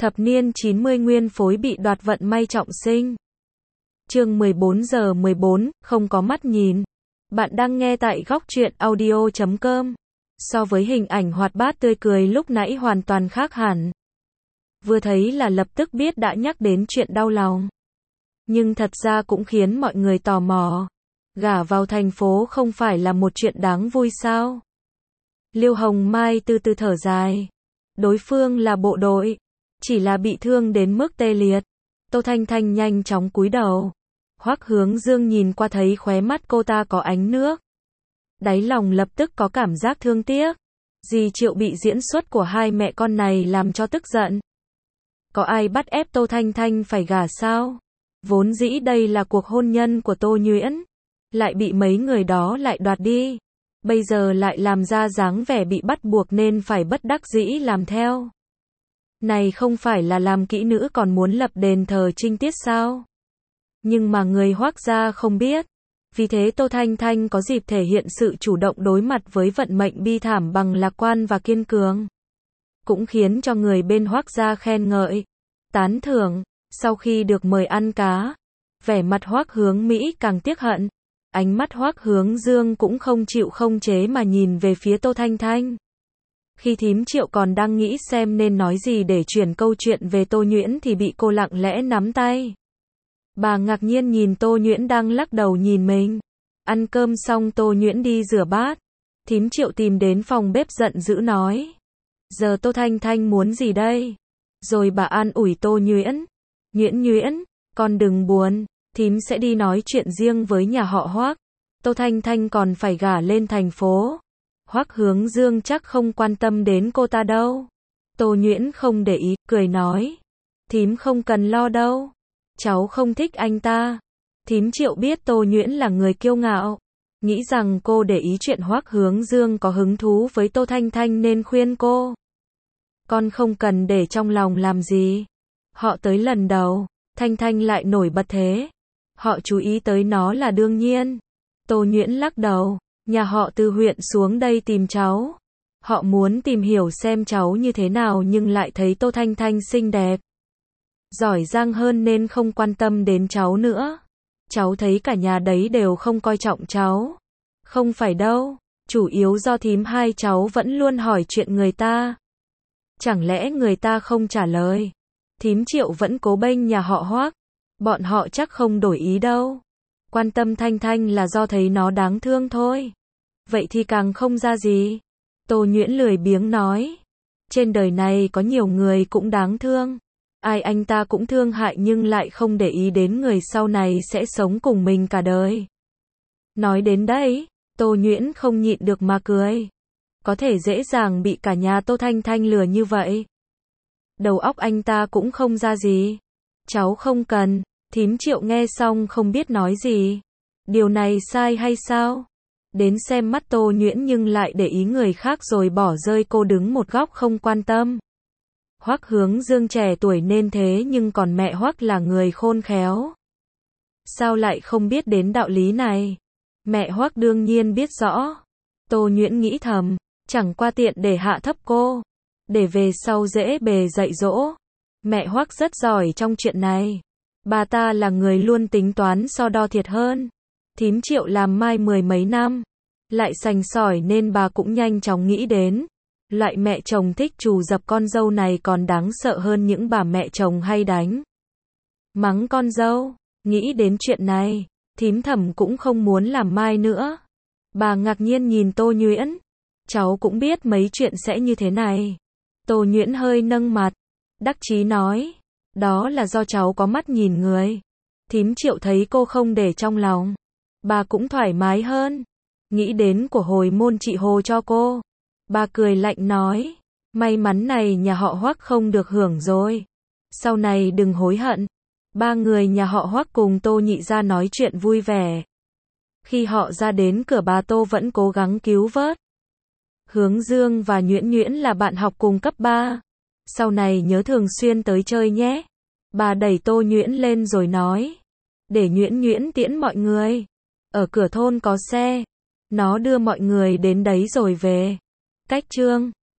Thập niên 90 nguyên phối bị đoạt vận may trọng sinh. Chương 14 giờ 14, không có mắt nhìn. Bạn đang nghe tại góc truyện audio.com. So với hình ảnh hoạt bát tươi cười lúc nãy hoàn toàn khác hẳn. Vừa thấy là lập tức biết đã nhắc đến chuyện đau lòng. Nhưng thật ra cũng khiến mọi người tò mò. Gả vào thành phố không phải là một chuyện đáng vui sao? Liêu Hồng Mai từ từ thở dài. Đối phương là bộ đội, chỉ là bị thương đến mức tê liệt. Tô Thanh Thanh nhanh chóng cúi đầu. Hoắc Hướng Dương nhìn qua thấy khóe mắt cô ta có ánh nước. Đáy lòng lập tức có cảm giác thương tiếc. Dì Triệu bị diễn xuất của hai mẹ con này làm cho tức giận. Có ai bắt ép Tô Thanh Thanh phải gả sao? Vốn dĩ đây là cuộc hôn nhân của Tô Nhuyễn, lại bị mấy người đó lại đoạt đi. Bây giờ lại làm ra dáng vẻ bị bắt buộc nên phải bất đắc dĩ làm theo. Này không phải là làm kỹ nữ còn muốn lập đền thờ trinh tiết sao? Nhưng mà người Hoắc gia không biết. Vì thế Tô Thanh Thanh có dịp thể hiện sự chủ động đối mặt với vận mệnh bi thảm bằng lạc quan và kiên cường. Cũng khiến cho người bên Hoắc gia khen ngợi, tán thưởng. Sau khi được mời ăn cá, vẻ mặt Hoắc Hướng Mỹ càng tiếc hận. Ánh mắt Hoắc Hướng Dương cũng không chịu không chế mà nhìn về phía Tô Thanh Thanh. Khi thím Triệu còn đang nghĩ xem nên nói gì để chuyển câu chuyện về Tô Nhuyễn thì bị cô lặng lẽ nắm tay. Bà ngạc nhiên nhìn Tô Nhuyễn đang lắc đầu nhìn mình. Ăn cơm xong Tô Nhuyễn đi rửa bát. Thím Triệu tìm đến phòng bếp giận dữ nói. Giờ Tô Thanh Thanh muốn gì đây? Rồi bà an ủi Tô Nhuyễn. Nhuyễn, con đừng buồn. Thím sẽ đi nói chuyện riêng với nhà họ Hoắc. Tô Thanh Thanh còn phải gả lên thành phố. Hoắc Hướng Dương chắc không quan tâm đến cô ta đâu. Tô Nhuyễn không để ý, cười nói. Thím không cần lo đâu. Cháu không thích anh ta. Thím Triệu biết Tô Nhuyễn là người kiêu ngạo. Nghĩ rằng cô để ý chuyện Hoắc Hướng Dương có hứng thú với Tô Thanh Thanh nên khuyên cô. Con không cần để trong lòng làm gì. Họ tới lần đầu, Thanh Thanh lại nổi bật thế. Họ chú ý tới nó là đương nhiên. Tô Nhuyễn lắc đầu. Nhà họ từ huyện xuống đây tìm cháu. Họ muốn tìm hiểu xem cháu như thế nào nhưng lại thấy Tô Thanh Thanh xinh đẹp, giỏi giang hơn nên không quan tâm đến cháu nữa. Cháu thấy cả nhà đấy đều không coi trọng cháu. Không phải đâu, chủ yếu do thím hai cháu vẫn luôn hỏi chuyện người ta. Chẳng lẽ người ta không trả lời? Thím Triệu vẫn cố bênh nhà họ Hoắc. Bọn họ chắc không đổi ý đâu. Quan tâm Thanh Thanh là do thấy nó đáng thương thôi. Vậy thì càng không ra gì. Tô Nhuyễn lười biếng nói. Trên đời này có nhiều người cũng đáng thương. Ai anh ta cũng thương hại nhưng lại không để ý đến người sau này sẽ sống cùng mình cả đời. Nói đến đây, Tô Nhuyễn không nhịn được mà cười. Có thể dễ dàng bị cả nhà Tô Thanh Thanh lừa như vậy. Đầu óc anh ta cũng không ra gì. Cháu không cần. Thím Triệu nghe xong không biết nói gì. Điều này sai hay sao? Đến xem mắt Tô Nhuyễn nhưng lại để ý người khác rồi bỏ rơi cô đứng một góc không quan tâm. Hoắc Hướng Dương trẻ tuổi nên thế nhưng còn mẹ Hoắc là người khôn khéo. Sao lại không biết đến đạo lý này? Mẹ Hoắc đương nhiên biết rõ. Tô Nhuyễn nghĩ thầm, chẳng qua tiện để hạ thấp cô, để về sau dễ bề dạy dỗ. Mẹ Hoắc rất giỏi trong chuyện này. Bà ta là người luôn tính toán so đo thiệt hơn. Thím Triệu làm mai 10 mấy năm, lại sành sỏi nên bà cũng nhanh chóng nghĩ đến. Loại mẹ chồng thích trù dập con dâu này còn đáng sợ hơn những bà mẹ chồng hay đánh mắng con dâu. Nghĩ đến chuyện này, thím Thẩm cũng không muốn làm mai nữa. Bà ngạc nhiên nhìn Tô Nhuyễn. Cháu cũng biết mấy chuyện sẽ như thế này. Tô Nhuyễn hơi nâng mặt, đắc chí nói. Đó là do cháu có mắt nhìn người. Thím Triệu thấy cô không để trong lòng. Bà cũng thoải mái hơn. Nghĩ đến của hồi môn chị Hồ cho cô. Bà cười lạnh nói. May mắn này nhà họ Hoắc không được hưởng rồi. Sau này đừng hối hận. Ba người nhà họ Hoắc cùng Tô nhị ra nói chuyện vui vẻ. Khi họ ra đến cửa bà Tô vẫn cố gắng cứu vớt. Hướng Dương và Nhuyễn là bạn học cùng cấp 3. Sau này nhớ thường xuyên tới chơi nhé. Bà đẩy Tô Nhuyễn lên rồi nói. Để Nhuyễn tiễn mọi người. Ở cửa thôn có xe. Nó đưa mọi người đến đấy rồi về. Cách chương